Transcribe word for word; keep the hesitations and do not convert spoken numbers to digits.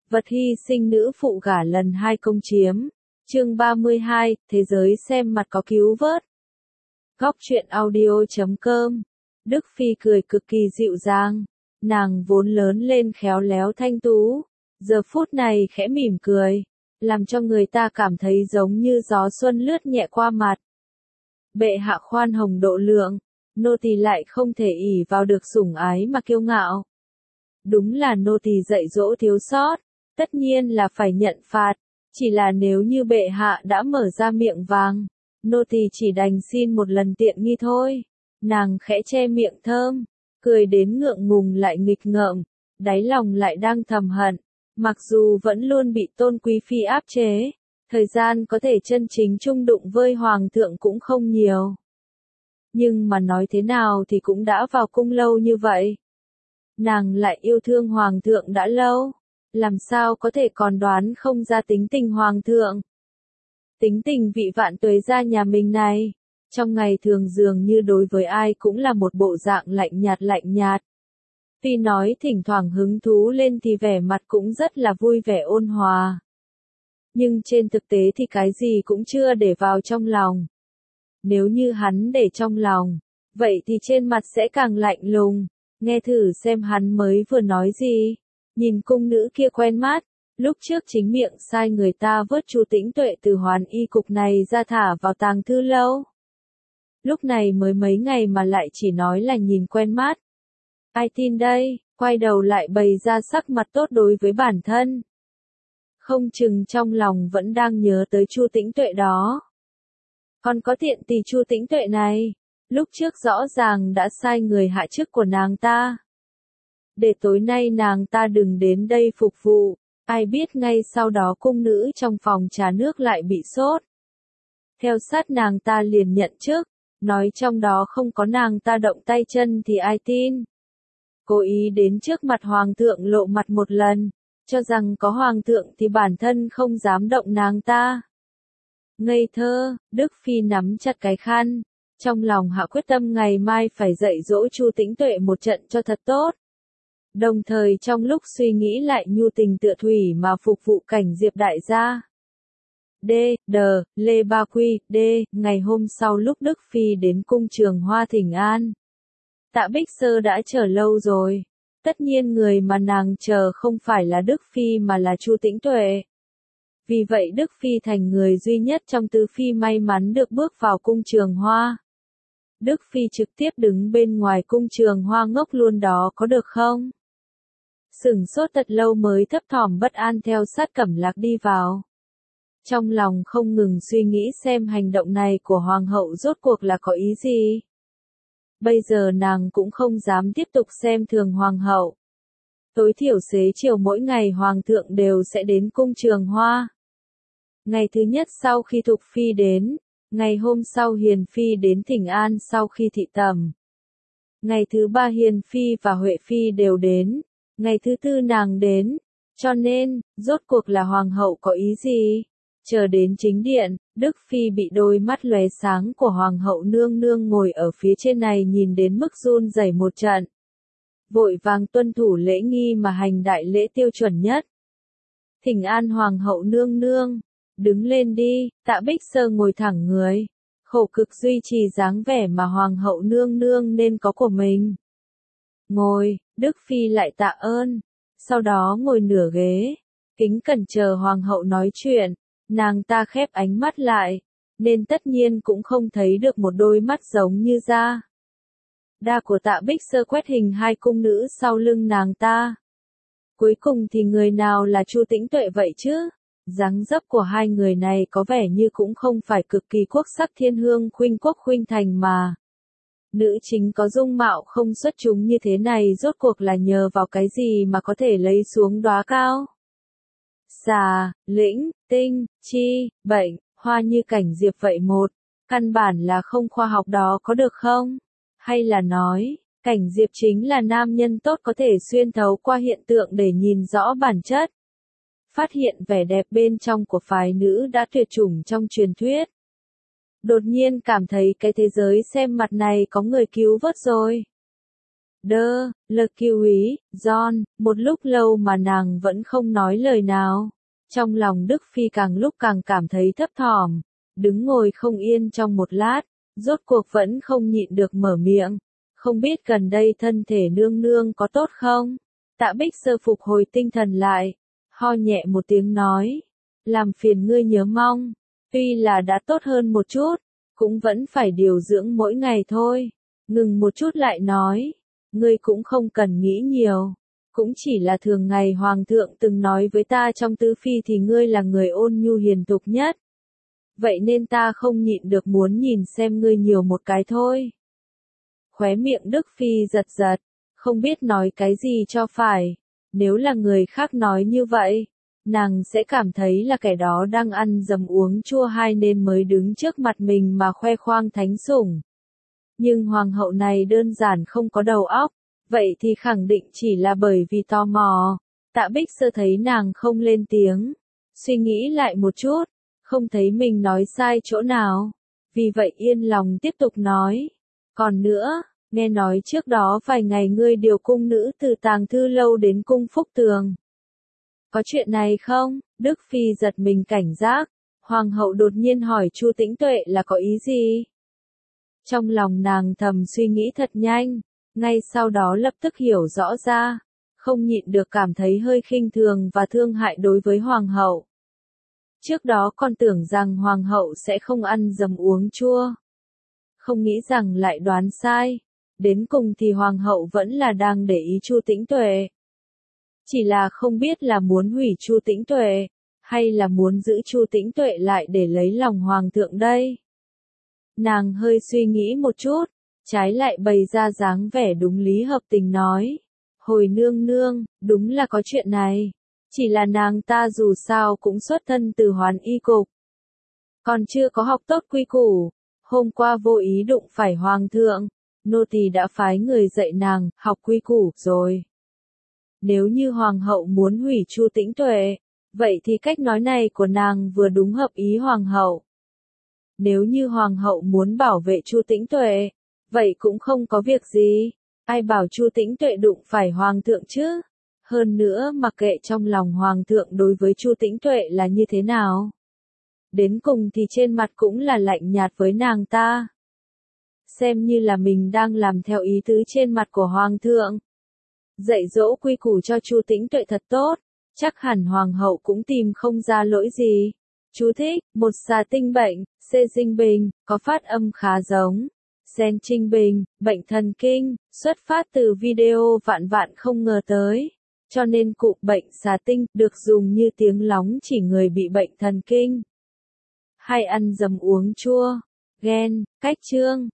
Vật hy sinh nữ phụ gả lần hai công chiếm. Chương ba mươi hai, thế giới xem mặt có cứu vớt. Góc truyện audio chấm com. Đức Phi cười cực kỳ dịu dàng. Nàng vốn lớn lên khéo léo thanh tú, giờ phút này khẽ mỉm cười, làm cho người ta cảm thấy giống như gió xuân lướt nhẹ qua mặt. Bệ hạ khoan hồng độ lượng, nô tỳ lại không thể ỷ vào được sủng ái mà kiêu ngạo. Đúng là nô tỳ dạy dỗ thiếu sót, tất nhiên là phải nhận phạt, chỉ là nếu như bệ hạ đã mở ra miệng vàng, nô tỳ chỉ đành xin một lần tiện nghi thôi. Nàng khẽ che miệng thơm, cười đến ngượng ngùng lại nghịch ngợm, đáy lòng lại đang thầm hận, mặc dù vẫn luôn bị Tôn Quý Phi áp chế, thời gian có thể chân chính chung đụng với Hoàng thượng cũng không nhiều. Nhưng mà nói thế nào thì cũng đã vào cung lâu như vậy. Nàng lại yêu thương Hoàng thượng đã lâu, làm sao có thể còn đoán không ra tính tình Hoàng thượng. Tính tình vị vạn tuế gia nhà mình này, trong ngày thường dường như đối với ai cũng là một bộ dạng lạnh nhạt lạnh nhạt. Tuy nói thỉnh thoảng hứng thú lên thì vẻ mặt cũng rất là vui vẻ ôn hòa. Nhưng trên thực tế thì cái gì cũng chưa để vào trong lòng. Nếu như hắn để trong lòng, vậy thì trên mặt sẽ càng lạnh lùng. Nghe thử xem hắn mới vừa nói gì. Nhìn cung nữ kia quen mắt, lúc trước chính miệng sai người ta vớt Chu Tĩnh Tuệ từ Hoàn Y cục này ra thả vào tàng thư lâu. Lúc này mới mấy ngày mà lại chỉ nói là nhìn quen mắt. Ai tin đây, quay đầu lại bày ra sắc mặt tốt đối với bản thân. Không chừng trong lòng vẫn đang nhớ tới Chu Tĩnh Tuệ đó. Còn có tiện tỳ Chu Tĩnh Tuệ này, lúc trước rõ ràng đã sai người hạ chức của nàng ta. Để tối nay nàng ta đừng đến đây phục vụ, ai biết ngay sau đó cung nữ trong phòng trà nước lại bị sốt. Theo sát nàng ta liền nhận chức, nói trong đó không có nàng ta động tay chân thì ai tin. Cố ý đến trước mặt Hoàng thượng lộ mặt một lần, cho rằng có Hoàng thượng thì bản thân không dám động nàng ta. Ngây thơ, Đức Phi nắm chặt cái khăn, trong lòng hạ quyết tâm ngày mai phải dạy dỗ Chu Tĩnh Tuệ một trận cho thật tốt. Đồng thời trong lúc suy nghĩ lại nhu tình tựa thủy mà phục vụ Cảnh Diệp đại gia. D. D. Lê Ba Quy, D. Ngày hôm sau lúc Đức Phi đến cung Trường Hoa thỉnh an. Tạ Bích Sơ đã chờ lâu rồi. Tất nhiên người mà nàng chờ không phải là Đức Phi mà là Chu Tĩnh Tuệ. Vì vậy Đức Phi thành người duy nhất trong tứ phi may mắn được bước vào cung Trường Hoa. Đức Phi trực tiếp đứng bên ngoài cung Trường Hoa ngốc luôn đó có được không? Sửng sốt thật lâu mới thấp thỏm bất an theo sát Cẩm Lạc đi vào. Trong lòng không ngừng suy nghĩ xem hành động này của Hoàng hậu rốt cuộc là có ý gì. Bây giờ nàng cũng không dám tiếp tục xem thường Hoàng hậu. Tối thiểu xế chiều mỗi ngày Hoàng thượng đều sẽ đến cung Trường Hoa. Ngày thứ nhất sau khi Thục Phi đến, ngày hôm sau Hiền Phi đến thỉnh an sau khi thị tẩm. Ngày thứ ba Hiền Phi và Huệ Phi đều đến, ngày thứ tư nàng đến, cho nên, rốt cuộc là Hoàng hậu có ý gì? Chờ đến chính điện, Đức Phi bị đôi mắt lóe sáng của Hoàng hậu nương nương ngồi ở phía trên này nhìn đến mức run rẩy một trận. Vội vàng tuân thủ lễ nghi mà hành đại lễ tiêu chuẩn nhất. Thỉnh an Hoàng hậu nương nương, đứng lên đi, Tạ Bích Sơ ngồi thẳng người, khổ cực duy trì dáng vẻ mà Hoàng hậu nương nương nên có của mình. Ngồi, Đức Phi lại tạ ơn, sau đó ngồi nửa ghế, kính cẩn chờ Hoàng hậu nói chuyện. Nàng ta khép ánh mắt lại, nên tất nhiên cũng không thấy được một đôi mắt giống như da. Đa của Tạ Bích Sơ quét hình hai cung nữ sau lưng nàng ta. Cuối cùng thì người nào là Chu Tĩnh Tuệ vậy chứ? Dáng dấp của hai người này có vẻ như cũng không phải cực kỳ quốc sắc thiên hương khuynh quốc khuynh thành mà. Nữ chính có dung mạo không xuất chúng như thế này rốt cuộc là nhờ vào cái gì mà có thể lấy xuống đóa cao? Xà, lĩnh, tinh, chi, bệnh, hoa như Cảnh Diệp vậy một, căn bản là không khoa học đó có được không? Hay là nói, Cảnh Diệp chính là nam nhân tốt có thể xuyên thấu qua hiện tượng để nhìn rõ bản chất. Phát hiện vẻ đẹp bên trong của phái nữ đã tuyệt chủng trong truyền thuyết. Đột nhiên cảm thấy cái thế giới xem mặt này có người cứu vớt rồi. Đơ, lơ kiêu ý, John, một lúc lâu mà nàng vẫn không nói lời nào. Trong lòng Đức Phi càng lúc càng cảm thấy thấp thỏm, đứng ngồi không yên trong một lát, rốt cuộc vẫn không nhịn được mở miệng. Không biết gần đây thân thể nương nương có tốt không? Tạ Bích Sơ phục hồi tinh thần lại, ho nhẹ một tiếng nói, làm phiền ngươi nhớ mong, tuy là đã tốt hơn một chút, cũng vẫn phải điều dưỡng mỗi ngày thôi. Ngừng một chút lại nói, ngươi cũng không cần nghĩ nhiều, cũng chỉ là thường ngày Hoàng thượng từng nói với ta trong tứ phi thì ngươi là người ôn nhu hiền thục nhất. Vậy nên ta không nhịn được muốn nhìn xem ngươi nhiều một cái thôi. Khóe miệng Đức Phi giật giật, không biết nói cái gì cho phải. Nếu là người khác nói như vậy, nàng sẽ cảm thấy là kẻ đó đang ăn dầm uống chua hay nên mới đứng trước mặt mình mà khoe khoang thánh sủng. Nhưng hoàng hậu này đơn giản không có đầu óc, vậy thì khẳng định chỉ là bởi vì tò mò. Tạ Bích Sơ thấy nàng không lên tiếng, suy nghĩ lại một chút, không thấy mình nói sai chỗ nào, vì vậy yên lòng tiếp tục nói. Còn nữa, nghe nói trước đó vài ngày ngươi điều cung nữ từ Tàng Thư Lâu đến cung Phúc Tường. Có chuyện này không? Đức Phi giật mình cảnh giác, hoàng hậu đột nhiên hỏi Chu Tĩnh Tuệ là có ý gì? Trong lòng nàng thầm suy nghĩ thật nhanh, ngay sau đó lập tức hiểu rõ ra, không nhịn được cảm thấy hơi khinh thường và thương hại đối với hoàng hậu. Trước đó còn tưởng rằng hoàng hậu sẽ không ăn dầm uống chua. Không nghĩ rằng lại đoán sai, đến cùng thì hoàng hậu vẫn là đang để ý Chu Tĩnh Tuệ. Chỉ là không biết là muốn hủy Chu Tĩnh Tuệ, hay là muốn giữ Chu Tĩnh Tuệ lại để lấy lòng hoàng thượng đây. Nàng hơi suy nghĩ một chút, trái lại bày ra dáng vẻ đúng lý hợp tình nói. Hồi nương nương, đúng là có chuyện này. Chỉ là nàng ta dù sao cũng xuất thân từ Hoàn Y cục. Còn chưa có học tốt quy củ. Hôm qua vô ý đụng phải hoàng thượng. Nô tỳ đã phái người dạy nàng, học quy củ rồi. Nếu như hoàng hậu muốn hủy Chu Tĩnh Tuệ, vậy thì cách nói này của nàng vừa đúng hợp ý hoàng hậu. Nếu như hoàng hậu muốn bảo vệ Chu Tĩnh Tuệ, vậy cũng không có việc gì. Ai bảo Chu Tĩnh Tuệ đụng phải hoàng thượng chứ? Hơn nữa mặc kệ trong lòng hoàng thượng đối với Chu Tĩnh Tuệ là như thế nào. Đến cùng thì trên mặt cũng là lạnh nhạt với nàng ta. Xem như là mình đang làm theo ý tứ trên mặt của hoàng thượng. Dạy dỗ quy củ cho Chu Tĩnh Tuệ thật tốt, chắc hẳn hoàng hậu cũng tìm không ra lỗi gì. Chú thích, một xà tinh bệnh, xê dinh bình, có phát âm khá giống. Sen trinh bình, bệnh thần kinh, xuất phát từ video vạn vạn không ngờ tới. Cho nên cụm bệnh xà tinh được dùng như tiếng lóng chỉ người bị bệnh thần kinh. Hay ăn dầm uống chua, ghen, cách chương.